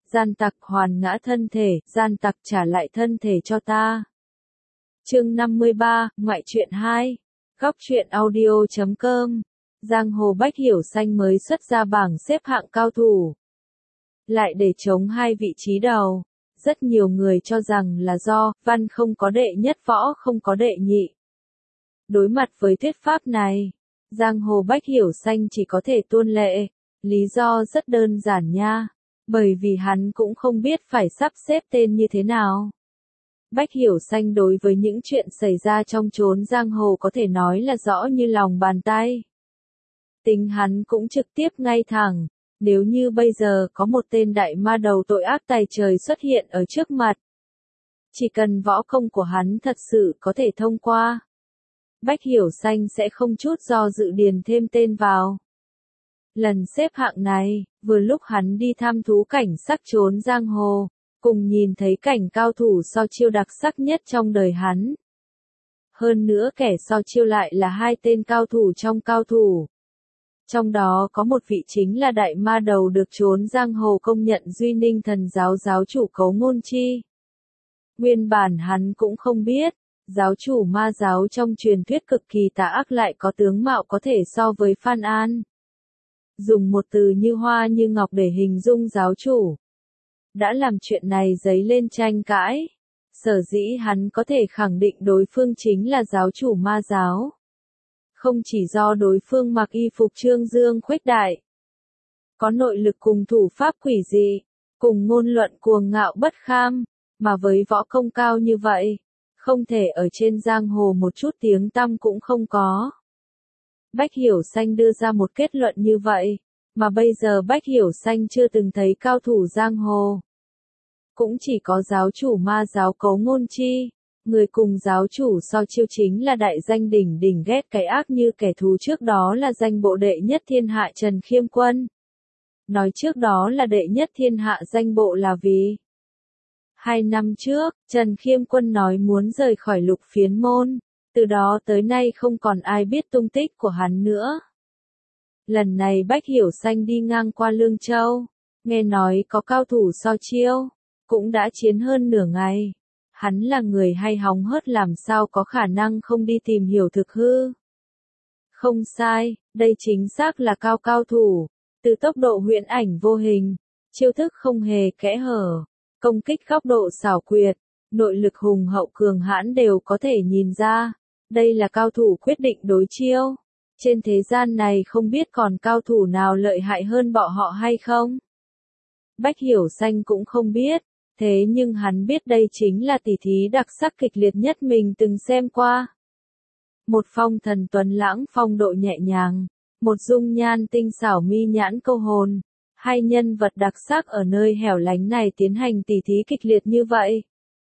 gian tặc hoàn ngã thân thể, gian tặc trả lại thân thể cho ta. Chương 53, Ngoại truyện 2. Góc truyện audio.com. Giang hồ Bách Hiểu Xanh mới xuất ra bảng xếp hạng cao thủ. Lại để chống hai vị trí đầu. Rất nhiều người cho rằng là do văn không có đệ nhất, võ không có đệ nhị. Đối mặt với thuyết pháp này, Giang hồ Bách Hiểu Xanh chỉ có thể tuân lệ. Lý do rất đơn giản nha. Bởi vì hắn cũng không biết phải sắp xếp tên như thế nào. Bách Hiểu Xanh đối với những chuyện xảy ra trong chốn giang hồ có thể nói là rõ như lòng bàn tay. Tính hắn cũng trực tiếp ngay thẳng, nếu như bây giờ có một tên đại ma đầu tội ác tày trời xuất hiện ở trước mặt. Chỉ cần võ công của hắn thật sự có thể thông qua. Bách Hiểu Xanh sẽ không chút do dự điền thêm tên vào. Lần xếp hạng này, vừa lúc hắn đi thăm thú cảnh sắc chốn giang hồ, cùng nhìn thấy cảnh cao thủ so chiêu đặc sắc nhất trong đời hắn. Hơn nữa kẻ so chiêu lại là hai tên cao thủ trong cao thủ. Trong đó có một vị chính là đại ma đầu được chốn giang hồ công nhận Duy Ninh Thần giáo giáo chủ Cấu Ngôn Chi. Nguyên bản hắn cũng không biết, giáo chủ ma giáo trong truyền thuyết cực kỳ tà ác lại có tướng mạo có thể so với Phan An. Dùng một từ như hoa như ngọc để hình dung giáo chủ. Đã làm chuyện này dấy lên tranh cãi. Sở dĩ hắn có thể khẳng định đối phương chính là giáo chủ ma giáo. Không chỉ do đối phương mặc y phục trương dương khuếch đại. Có nội lực cùng thủ pháp quỷ dị, cùng ngôn luận cuồng ngạo bất kham, mà với võ công cao như vậy, không thể ở trên giang hồ một chút tiếng tăm cũng không có. Bách Hiểu Xanh đưa ra một kết luận như vậy, mà bây giờ Bách Hiểu Xanh chưa từng thấy cao thủ giang hồ. Cũng chỉ có giáo chủ ma giáo Cấu Ngôn Chi, người cùng giáo chủ so chiêu chính là đại danh đỉnh đỉnh ghét cái ác như kẻ thù trước đó là danh bộ đệ nhất thiên hạ Trần Khiêm Quân. Nói trước đó là đệ nhất thiên hạ danh bộ là vì 2 năm trước, Trần Khiêm Quân nói muốn rời khỏi Lục Phiến Môn, từ đó tới nay không còn ai biết tung tích của hắn nữa. Lần này Bách Hiểu Xanh đi ngang qua Lương Châu, nghe nói có cao thủ so chiêu, cũng đã chiến hơn nửa ngày. Hắn là người hay hóng hớt làm sao có khả năng không đi tìm hiểu thực hư. Không sai, đây chính xác là cao thủ, từ tốc độ huyễn ảnh vô hình, chiêu thức không hề kẽ hở, công kích góc độ xảo quyệt, nội lực hùng hậu cường hãn đều có thể nhìn ra. Đây là cao thủ quyết định đối chiêu. Trên thế gian này không biết còn cao thủ nào lợi hại hơn bọn họ hay không? Bách Hiểu Xanh cũng không biết, thế nhưng hắn biết đây chính là tỷ thí đặc sắc kịch liệt nhất mình từng xem qua. Một phong thần tuấn lãng phong độ nhẹ nhàng, một dung nhan tinh xảo mi nhãn câu hồn, hai nhân vật đặc sắc ở nơi hẻo lánh này tiến hành tỷ thí kịch liệt như vậy.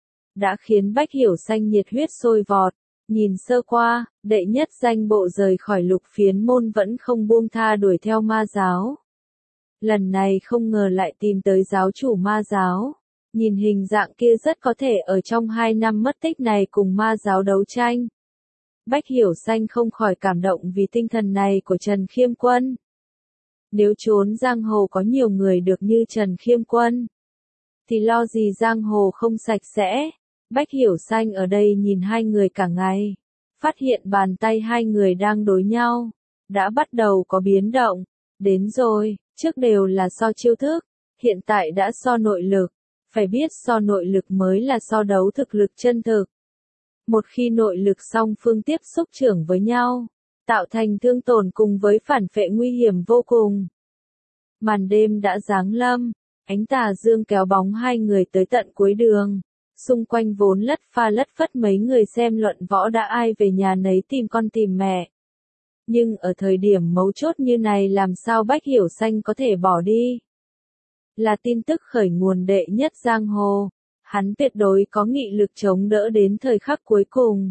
Đã khiến Bách Hiểu Xanh nhiệt huyết sôi vọt. Nhìn sơ qua, đệ nhất danh bộ rời khỏi Lục Phiến Môn vẫn không buông tha đuổi theo ma giáo. Lần này không ngờ lại tìm tới giáo chủ ma giáo. Nhìn hình dạng kia rất có thể ở trong 2 năm mất tích này cùng ma giáo đấu tranh. Bách Hiểu Xanh không khỏi cảm động vì tinh thần này của Trần Khiêm Quân. Nếu chốn giang hồ có nhiều người được như Trần Khiêm Quân, thì lo gì giang hồ không sạch sẽ. Bách Hiểu Xanh ở đây nhìn hai người cả ngày, phát hiện bàn tay hai người đang đối nhau, đã bắt đầu có biến động. Đến rồi, trước đều là so chiêu thức, hiện tại đã so nội lực, phải biết so nội lực mới là so đấu thực lực chân thực. Một khi nội lực song phương tiếp xúc trưởng với nhau, tạo thành thương tổn cùng với phản phệ nguy hiểm vô cùng. Màn đêm đã giáng lâm, ánh tà dương kéo bóng hai người tới tận cuối đường. Xung quanh vốn lất pha lất phất mấy người xem luận võ đã ai về nhà nấy tìm con tìm mẹ. Nhưng ở thời điểm mấu chốt như này làm sao Bách Hiểu Xanh có thể bỏ đi? Là tin tức khởi nguồn đệ nhất giang hồ, hắn tuyệt đối có nghị lực chống đỡ đến thời khắc cuối cùng.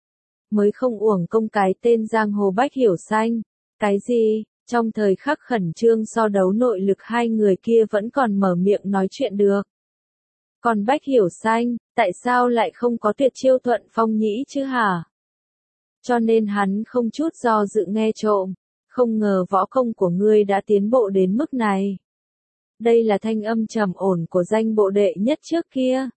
Mới không uổng công cái tên giang hồ Bách Hiểu Xanh. Cái gì? Trong thời khắc khẩn trương so đấu nội lực hai người kia vẫn còn mở miệng nói chuyện được. Còn Bách Hiểu Xanh, tại sao lại không có tuyệt chiêu thuận phong nhĩ chứ hả? Cho nên hắn không chút do dự nghe trộm, không ngờ võ công của ngươi đã tiến bộ đến mức này. Đây là thanh âm trầm ổn của danh bộ đệ nhất trước kia.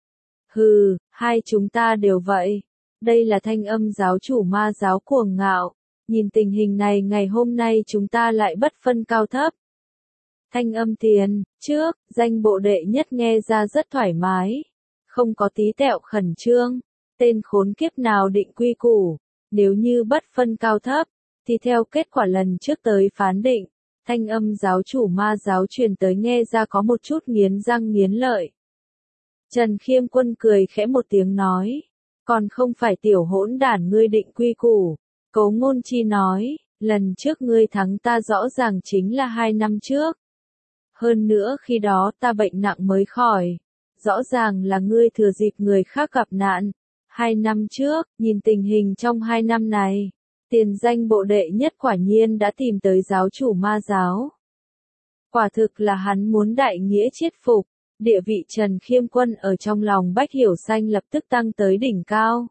Hừ, hai chúng ta đều vậy. Đây là thanh âm giáo chủ ma giáo cuồng ngạo. Nhìn tình hình này ngày hôm nay chúng ta lại bất phân cao thấp. Thanh âm tiền, trước, danh bộ đệ nhất nghe ra rất thoải mái. Không có tí tẹo khẩn trương. Tên khốn kiếp nào định quy củ. Nếu như bất phân cao thấp, thì theo kết quả lần trước tới phán định, thanh âm giáo chủ ma giáo truyền tới nghe ra có một chút nghiến răng nghiến lợi. Trần Khiêm Quân cười khẽ một tiếng nói, còn không phải tiểu hỗn đản ngươi định quy củ. Cố Ngôn Chi nói, lần trước ngươi thắng ta rõ ràng chính là 2 năm trước. Hơn nữa khi đó ta bệnh nặng mới khỏi. Rõ ràng là ngươi thừa dịp người khác gặp nạn. 2 năm trước, nhìn tình hình trong 2 năm này, tiền danh bộ đệ nhất quả nhiên đã tìm tới giáo chủ ma giáo. Quả thực là hắn muốn đại nghĩa chiết phục, địa vị Trần Khiêm Quân ở trong lòng Bách Hiểu Xanh lập tức tăng tới đỉnh cao.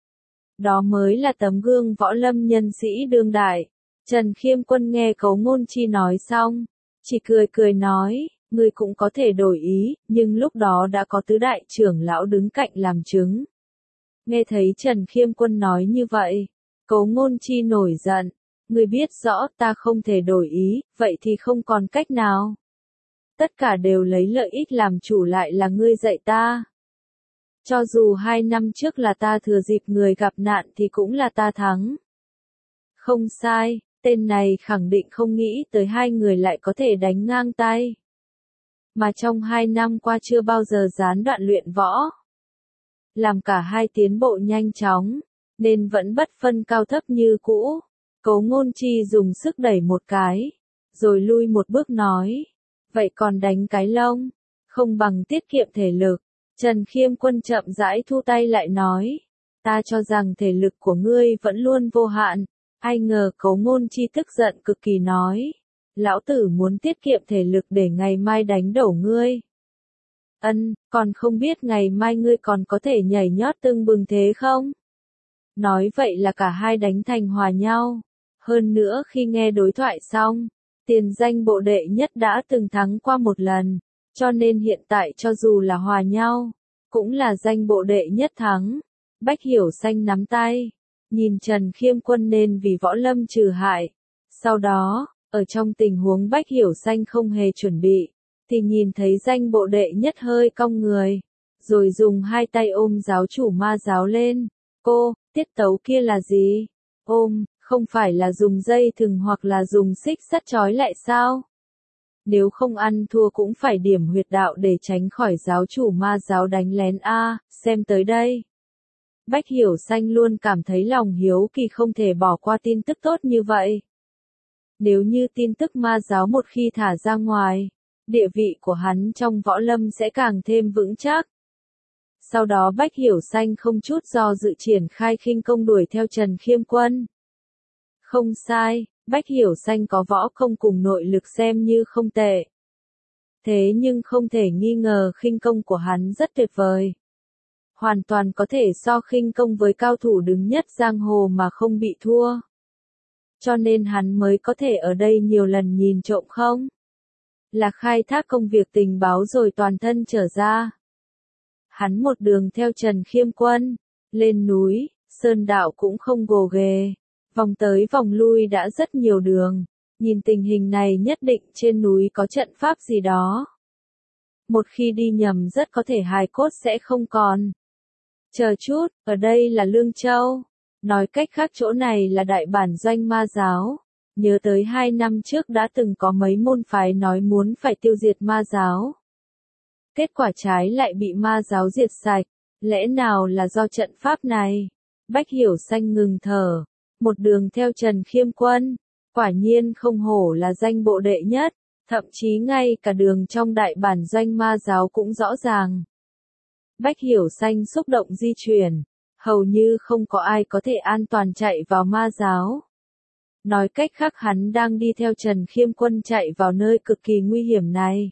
Đó mới là tấm gương võ lâm nhân sĩ đương đại. Trần Khiêm Quân nghe Cố Ngôn Chi nói xong, chỉ cười cười nói, ngươi cũng có thể đổi ý, nhưng lúc đó đã có tứ đại trưởng lão đứng cạnh làm chứng. Nghe thấy Trần Khiêm Quân nói như vậy, Cố Ngôn Chi nổi giận, ngươi biết rõ ta không thể đổi ý, vậy thì không còn cách nào. Tất cả đều lấy lợi ích làm chủ lại là ngươi dạy ta. Cho dù 2 năm trước là ta thừa dịp người gặp nạn thì cũng là ta thắng. Không sai, tên này khẳng định không nghĩ tới hai người lại có thể đánh ngang tay. Mà trong 2 năm qua chưa bao giờ gián đoạn luyện võ. Làm cả hai tiến bộ nhanh chóng, nên vẫn bất phân cao thấp như cũ. Cố Ngôn Chi dùng sức đẩy một cái, rồi lui một bước nói, vậy còn đánh cái lông, không bằng tiết kiệm thể lực. Trần Khiêm Quân chậm rãi thu tay lại nói, ta cho rằng thể lực của ngươi vẫn luôn vô hạn. Ai ngờ Cố Ngôn Chi tức giận cực kỳ nói, lão tử muốn tiết kiệm thể lực để ngày mai đánh đổ ngươi. Còn không biết ngày mai ngươi còn có thể nhảy nhót tưng bừng thế không? Nói vậy là cả hai đánh thành hòa nhau. Hơn nữa khi nghe đối thoại xong, tiền danh bộ đệ nhất đã từng thắng qua một lần, cho nên hiện tại cho dù là hòa nhau, cũng là danh bộ đệ nhất thắng. Bách Hiểu Xanh nắm tay, nhìn Trần Khiêm Quân nên vì võ lâm trừ hại. Sau đó, ở trong tình huống Bách Hiểu Xanh không hề chuẩn bị, thì nhìn thấy danh bộ đệ nhất hơi cong người, rồi dùng hai tay ôm giáo chủ ma giáo lên. Cô, tiết tấu kia là gì? Ôm, không phải là dùng dây thừng hoặc là dùng xích sắt trói lại sao? Nếu không ăn thua cũng phải điểm huyệt đạo để tránh khỏi giáo chủ ma giáo đánh lén a, xem tới đây. Bách Hiểu Xanh luôn cảm thấy lòng hiếu kỳ không thể bỏ qua tin tức tốt như vậy. Nếu như tin tức ma giáo một khi thả ra ngoài, địa vị của hắn trong võ lâm sẽ càng thêm vững chắc. Sau đó Bách Hiểu Xanh không chút do dự triển khai khinh công đuổi theo Trần Khiêm Quân. Không sai, Bách Hiểu Xanh có võ công cùng nội lực xem như không tệ. Thế nhưng không thể nghi ngờ khinh công của hắn rất tuyệt vời. Hoàn toàn có thể so khinh công với cao thủ đứng nhất giang hồ mà không bị thua. Cho nên hắn mới có thể ở đây nhiều lần nhìn trộm không? Là khai thác công việc tình báo rồi toàn thân trở ra. Hắn một đường theo Trần Khiêm Quân, lên núi, sơn đạo cũng không gồ ghề, vòng tới vòng lui đã rất nhiều đường, nhìn tình hình này nhất định trên núi có trận pháp gì đó. Một khi đi nhầm rất có thể hài cốt sẽ không còn. Chờ chút, ở đây là Lương Châu, nói cách khác chỗ này là đại bản doanh ma giáo. Nhớ tới 2 năm trước đã từng có mấy môn phái nói muốn phải tiêu diệt ma giáo. Kết quả trái lại bị ma giáo diệt sạch, lẽ nào là do trận pháp này? Bách Hiểu Xanh ngừng thở, một đường theo Trần Khiêm Quân, quả nhiên không hổ là danh bộ đệ nhất, thậm chí ngay cả đường trong đại bản doanh ma giáo cũng rõ ràng. Bách Hiểu Xanh xúc động di chuyển, hầu như không có ai có thể an toàn chạy vào ma giáo. Nói cách khác hắn đang đi theo Trần Khiêm Quân chạy vào nơi cực kỳ nguy hiểm này.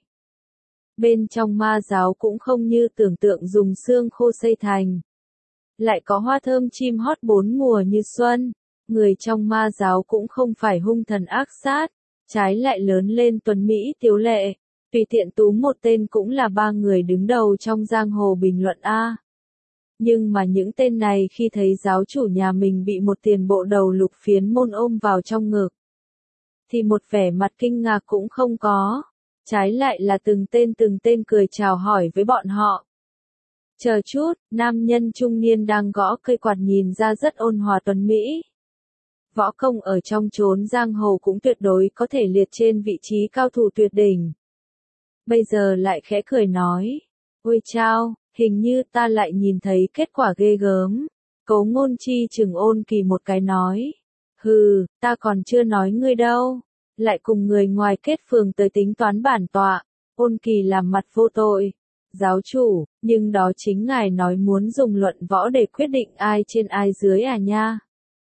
Bên trong ma giáo cũng không như tưởng tượng dùng xương khô xây thành. Lại có hoa thơm chim hót 4 mùa như xuân. Người trong ma giáo cũng không phải hung thần ác sát, trái lại lớn lên tuấn mỹ tiếu lệ. Tùy tiện tú một tên cũng là ba người đứng đầu trong giang hồ bình luận a. Nhưng mà những tên này khi thấy giáo chủ nhà mình bị một tiền bộ đầu Lục Phiến Môn ôm vào trong ngực, thì một vẻ mặt kinh ngạc cũng không có. Trái lại là từng tên cười chào hỏi với bọn họ. Chờ chút, nam nhân trung niên đang gõ cây quạt nhìn ra rất ôn hòa tuấn mỹ. Võ công ở trong chốn giang hồ cũng tuyệt đối có thể liệt trên vị trí cao thủ tuyệt đỉnh. Bây giờ lại khẽ cười nói, ôi chao, hình như ta lại nhìn thấy kết quả ghê gớm. Cố Ngôn Chi chừng Ôn Kỳ một cái nói, hừ, ta còn chưa nói ngươi đâu, lại cùng người ngoài kết phường tới tính toán bản tọa. Ôn Kỳ làm mặt vô tội, giáo chủ, nhưng đó chính ngài nói muốn dùng luận võ để quyết định ai trên ai dưới à nha.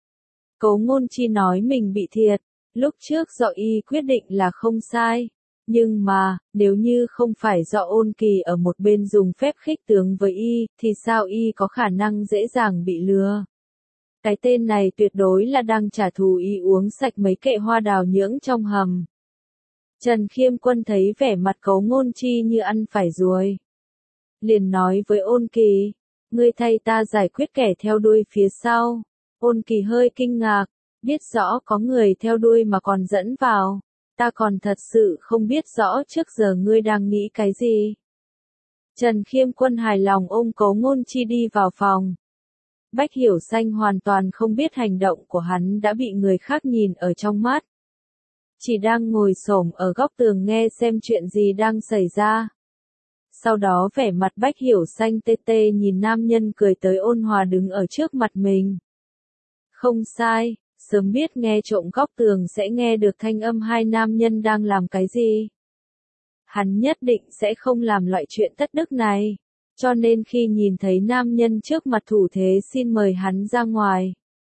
Cố Ngôn Chi nói mình bị thiệt, lúc trước do y quyết định là không sai. Nhưng mà, nếu như không phải do Ôn Kỳ ở một bên dùng phép khích tướng với y, thì sao y có khả năng dễ dàng bị lừa? Cái tên này tuyệt đối là đang trả thù y uống sạch mấy kệ hoa đào nhưỡng trong hầm. Trần Khiêm Quân thấy vẻ mặt Cố Ngôn Chi như ăn phải ruồi, liền nói với Ôn Kỳ, ngươi thay ta giải quyết kẻ theo đuôi phía sau. Ôn Kỳ hơi kinh ngạc, biết rõ có người theo đuôi mà còn dẫn vào. Ta còn thật sự không biết rõ trước giờ ngươi đang nghĩ cái gì. Trần Khiêm Quân hài lòng ôm Cố Ngôn Chi đi vào phòng. Bách Hiểu Xanh hoàn toàn không biết hành động của hắn đã bị người khác nhìn ở trong mắt. Chỉ đang ngồi xổm ở góc tường nghe xem chuyện gì đang xảy ra. Sau đó vẻ mặt Bách Hiểu Xanh tê tê nhìn nam nhân cười tới ôn hòa đứng ở trước mặt mình. Không sai. Sớm biết nghe trộm góc tường sẽ nghe được thanh âm hai nam nhân đang làm cái gì. Hắn nhất định sẽ không làm loại chuyện thất đức này. Cho nên khi nhìn thấy nam nhân trước mặt thủ thế xin mời hắn ra ngoài,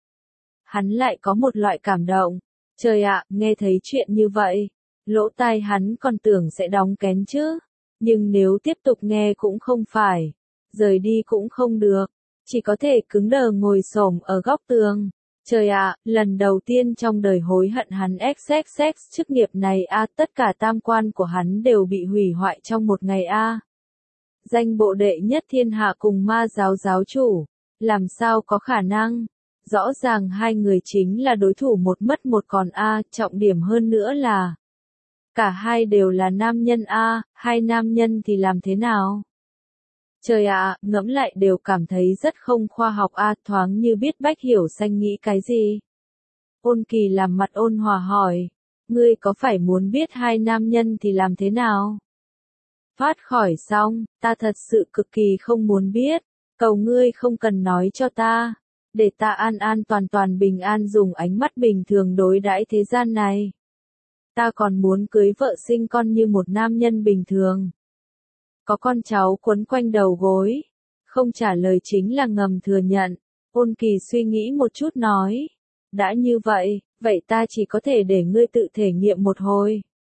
hắn lại có một loại cảm động. Trời ạ, nghe thấy chuyện như vậy, lỗ tai hắn còn tưởng sẽ đóng kén chứ. Nhưng nếu tiếp tục nghe cũng không phải, rời đi cũng không được, chỉ có thể cứng đờ ngồi xổm ở góc tường. Trời ạ, lần đầu tiên trong đời hối hận hắn XXX chức nghiệp này a, tất cả tam quan của hắn đều bị hủy hoại trong một ngày a. Danh bộ đệ nhất thiên hạ cùng ma giáo giáo chủ, làm sao có khả năng? Rõ ràng hai người chính là đối thủ một mất một còn a, trọng điểm hơn nữa là cả hai đều là nam nhân a, hai nam nhân thì làm thế nào? Trời ạ, ngẫm lại đều cảm thấy rất không khoa học a, thoáng như biết Bách Hiểu Xanh nghĩ cái gì. Ôn Kỳ làm mặt ôn hòa hỏi, ngươi có phải muốn biết hai nam nhân thì làm thế nào? Phát khỏi xong, ta thật sự cực kỳ không muốn biết, cầu ngươi không cần nói cho ta, để ta an an toàn toàn bình an dùng ánh mắt bình thường đối đãi thế gian này. Ta còn muốn cưới vợ sinh con như một nam nhân bình thường. Có con cháu quấn quanh đầu gối. Không trả lời chính là ngầm thừa nhận. Ôn Kỳ suy nghĩ một chút nói. Đã như vậy, vậy ta chỉ có thể để ngươi tự thể nghiệm một hồi.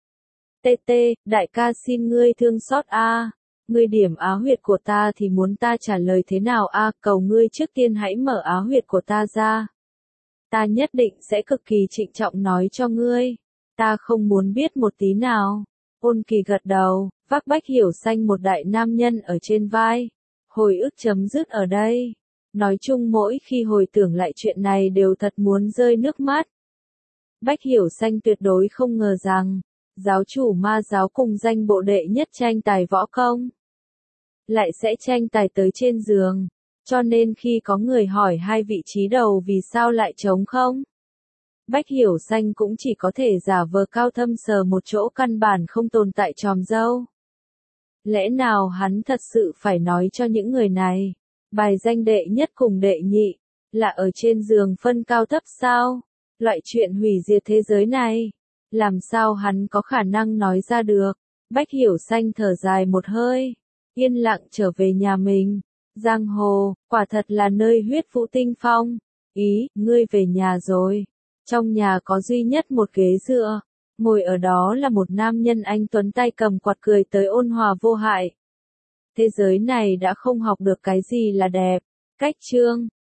TT, đại ca xin ngươi thương xót a. Ngươi điểm á huyệt của ta thì muốn ta trả lời thế nào a, cầu ngươi trước tiên hãy mở á huyệt của ta ra. Ta nhất định sẽ cực kỳ trịnh trọng nói cho ngươi. Ta không muốn biết một tí nào. Ôn Kỳ gật đầu, vác Bách Hiểu Xanh một đại nam nhân ở trên vai. Hồi ức chấm dứt ở đây. Nói chung mỗi khi hồi tưởng lại chuyện này đều thật muốn rơi nước mắt. Bách Hiểu Xanh tuyệt đối không ngờ rằng, giáo chủ ma giáo cùng danh bộ đệ nhất tranh tài võ công, lại sẽ tranh tài tới trên giường. Cho nên khi có người hỏi hai vị trí đầu vì sao lại trống không, Bách Hiểu Xanh cũng chỉ có thể giả vờ cao thâm sờ một chỗ căn bản không tồn tại tròm dâu. Lẽ nào hắn thật sự phải nói cho những người này, bài danh đệ nhất cùng đệ nhị, là ở trên giường phân cao thấp sao? Loại chuyện hủy diệt thế giới này, làm sao hắn có khả năng nói ra được? Bách Hiểu Xanh thở dài một hơi, yên lặng trở về nhà mình. Giang hồ, quả thật là nơi huyết vũ tinh phong. Ý, ngươi về nhà rồi. Trong nhà có duy nhất một ghế dựa, ngồi ở đó là một nam nhân anh tuấn tay cầm quạt cười tới ôn hòa vô hại. Thế giới này đã không học được cái gì là đẹp. Cách chương